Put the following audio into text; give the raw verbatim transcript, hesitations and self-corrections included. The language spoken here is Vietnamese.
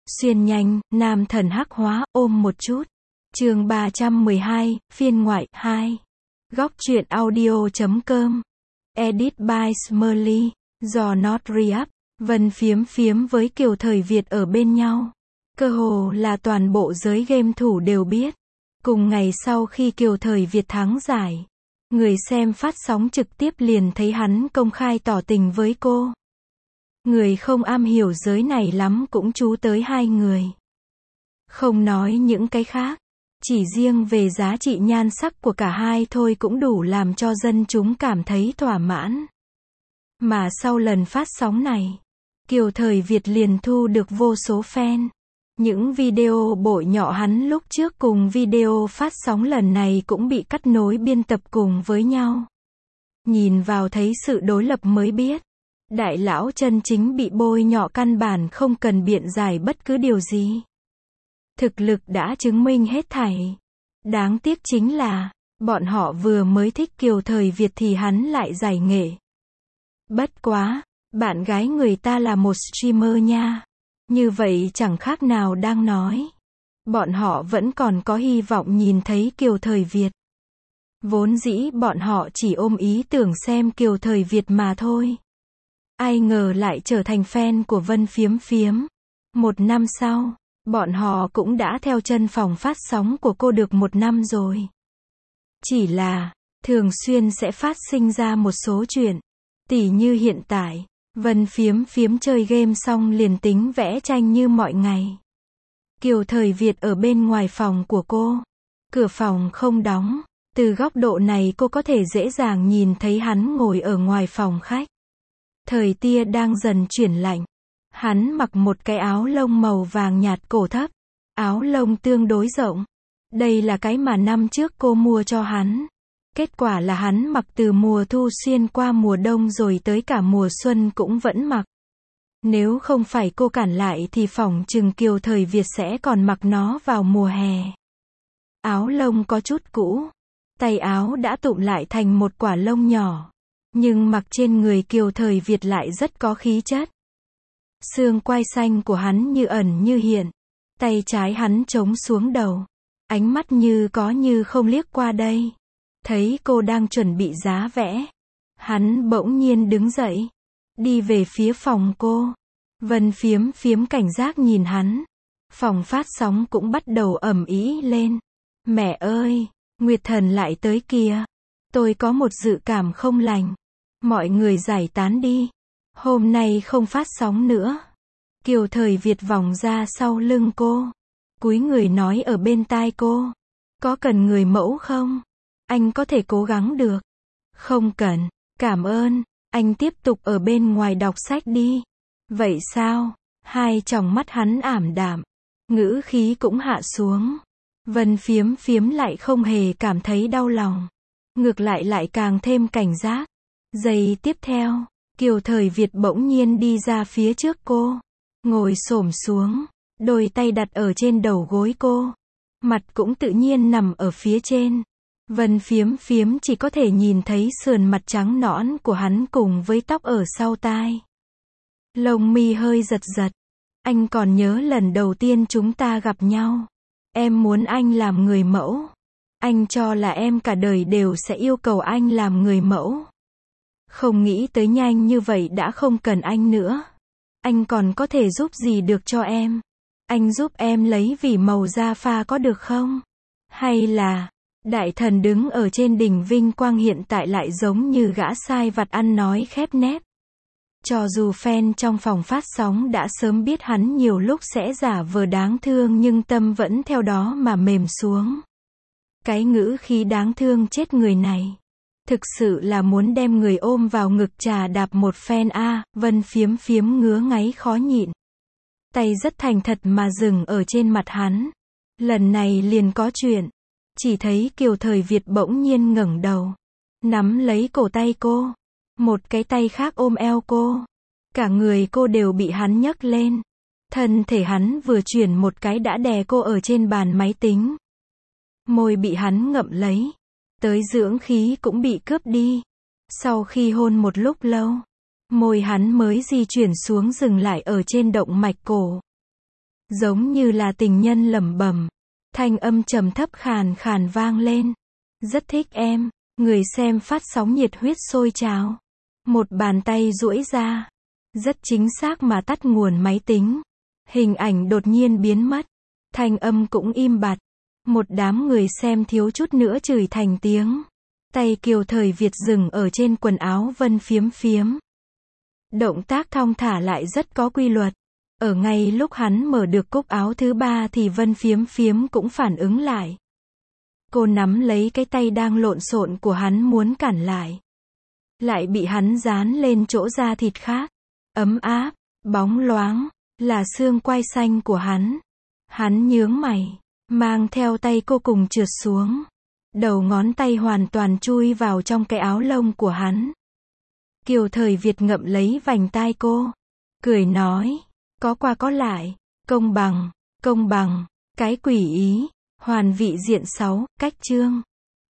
Xuyên nhanh, nam thần hắc hóa, ôm một chút. Chương ba trăm mười hai, phiên ngoại, hai. Góc truyện audio chấm com. Edit by Smurly. Do Not Re-up. Vân Phiếm Phiếm với Kiều Thời Việt ở bên nhau. Cơ hồ là toàn bộ giới game thủ đều biết. Cùng ngày sau khi Kiều Thời Việt thắng giải, người xem phát sóng trực tiếp liền thấy hắn công khai tỏ tình với cô. Người không am hiểu giới này lắm cũng chú tới hai người. Không nói những cái khác, chỉ riêng về giá trị nhan sắc của cả hai thôi cũng đủ làm cho dân chúng cảm thấy thỏa mãn. Mà sau lần phát sóng này, Kiều Thời Việt liền thu được vô số fan. Những video bội nhọ hắn lúc trước cùng video phát sóng lần này cũng bị cắt nối biên tập cùng với nhau. Nhìn vào thấy sự đối lập mới biết, đại lão chân chính bị bôi nhọ căn bản không cần biện giải bất cứ điều gì. Thực lực đã chứng minh hết thảy. Đáng tiếc chính là, bọn họ vừa mới thích Kiều Thời Việt thì hắn lại giải nghệ. Bất quá, bạn gái người ta là một streamer nha. Như vậy chẳng khác nào đang nói, bọn họ vẫn còn có hy vọng nhìn thấy Kiều Thời Việt. Vốn dĩ bọn họ chỉ ôm ý tưởng xem Kiều Thời Việt mà thôi. Ai ngờ lại trở thành fan của Vân Phiếm Phiếm. Một năm sau, bọn họ cũng đã theo chân phòng phát sóng của cô được một năm rồi. Chỉ là, thường xuyên sẽ phát sinh ra một số chuyện. Tỉ như hiện tại, Vân Phiếm Phiếm chơi game xong liền tính vẽ tranh như mọi ngày. Kiều Thời Việt ở bên ngoài phòng của cô. Cửa phòng không đóng. Từ góc độ này cô có thể dễ dàng nhìn thấy hắn ngồi ở ngoài phòng khách. Thời tia đang dần chuyển lạnh. Hắn mặc một cái áo lông màu vàng nhạt cổ thấp. Áo lông tương đối rộng. Đây là cái mà năm trước cô mua cho hắn. Kết quả là hắn mặc từ mùa thu xuyên qua mùa đông rồi tới cả mùa xuân cũng vẫn mặc. Nếu không phải cô cản lại thì phỏng chừng Kiều Thời Việt sẽ còn mặc nó vào mùa hè. Áo lông có chút cũ. Tay áo đã tụm lại thành một quả lông nhỏ. Nhưng mặc trên người Kiều Thời Việt lại rất có khí chất. Xương quai xanh của hắn như ẩn như hiện. Tay trái hắn chống xuống đầu. Ánh mắt như có như không liếc qua đây. Thấy cô đang chuẩn bị giá vẽ. Hắn bỗng nhiên đứng dậy. Đi về phía phòng cô. Vân Phiếm Phiếm cảnh giác nhìn hắn. Phòng phát sóng cũng bắt đầu ầm ĩ lên. Mẹ ơi, Nguyệt Thần lại tới kìa. Tôi có một dự cảm không lành. Mọi người giải tán đi. Hôm nay không phát sóng nữa. Kiều Thời Việt vòng ra sau lưng cô. Cúi người nói ở bên tai cô. Có cần người mẫu không? Anh có thể cố gắng được. Không cần, cảm ơn. Anh tiếp tục ở bên ngoài đọc sách đi. Vậy sao? Hai tròng mắt hắn ảm đạm. Ngữ khí cũng hạ xuống. Vân Phiếm Phiếm lại không hề cảm thấy đau lòng. Ngược lại lại càng thêm cảnh giác. Giây tiếp theo, Kiều Thời Việt bỗng nhiên đi ra phía trước cô. Ngồi xổm xuống. Đôi tay đặt ở trên đầu gối cô. Mặt cũng tự nhiên nằm ở phía trên. Vân Phiếm Phiếm chỉ có thể nhìn thấy sườn mặt trắng nõn của hắn cùng với tóc ở sau tai. Lông mi hơi giật giật. Anh còn nhớ lần đầu tiên chúng ta gặp nhau. Em muốn anh làm người mẫu. Anh cho là em cả đời đều sẽ yêu cầu anh làm người mẫu. Không nghĩ tới nhanh như vậy đã không cần anh nữa. Anh còn có thể giúp gì được cho em? Anh giúp em lấy vì màu da pha có được không? Hay là... Đại thần đứng ở trên đỉnh vinh quang hiện tại lại giống như gã sai vặt ăn nói khép nép. Cho dù fan trong phòng phát sóng đã sớm biết hắn nhiều lúc sẽ giả vờ đáng thương nhưng tâm vẫn theo đó mà mềm xuống. Cái ngữ khí đáng thương chết người này. Thực sự là muốn đem người ôm vào ngực trà đạp một phen a. À, Vân Phiếm Phiếm ngứa ngáy khó nhịn. Tay rất thành thật mà dừng ở trên mặt hắn. Lần này liền có chuyện. Chỉ thấy Kiều Thời Việt bỗng nhiên ngẩng đầu. Nắm lấy cổ tay cô. Một cái tay khác ôm eo cô. Cả người cô đều bị hắn nhấc lên. Thân thể hắn vừa chuyển một cái đã đè cô ở trên bàn máy tính. Môi bị hắn ngậm lấy. Tới dưỡng khí cũng bị cướp đi. Sau khi hôn một lúc lâu, môi hắn mới di chuyển xuống dừng lại ở trên động mạch cổ. Giống như là tình nhân lẩm bẩm. Thanh âm trầm thấp khàn khàn vang lên. Rất thích em. Người xem phát sóng nhiệt huyết sôi trào. Một bàn tay duỗi ra. Rất chính xác mà tắt nguồn máy tính. Hình ảnh đột nhiên biến mất. Thanh âm cũng im bặt. Một đám người xem thiếu chút nữa chửi thành tiếng. Tay Kiều Thời Việt dừng ở trên quần áo Vân Phiếm Phiếm. Động tác thong thả lại rất có quy luật. Ở ngay lúc hắn mở được cúc áo thứ ba thì Vân Phiếm Phiếm cũng phản ứng lại. Cô nắm lấy cái tay đang lộn xộn của hắn muốn cản lại. Lại bị hắn dán lên chỗ da thịt khác. Ấm áp, bóng loáng, là xương quai xanh của hắn. Hắn nhướng mày, mang theo tay cô cùng trượt xuống. Đầu ngón tay hoàn toàn chui vào trong cái áo lông của hắn. Kiều Thời Việt ngậm lấy vành tai cô. Cười nói, có qua có lại, công bằng, công bằng, cái quỷ ý, hoàn vị diện sáu, cách chương.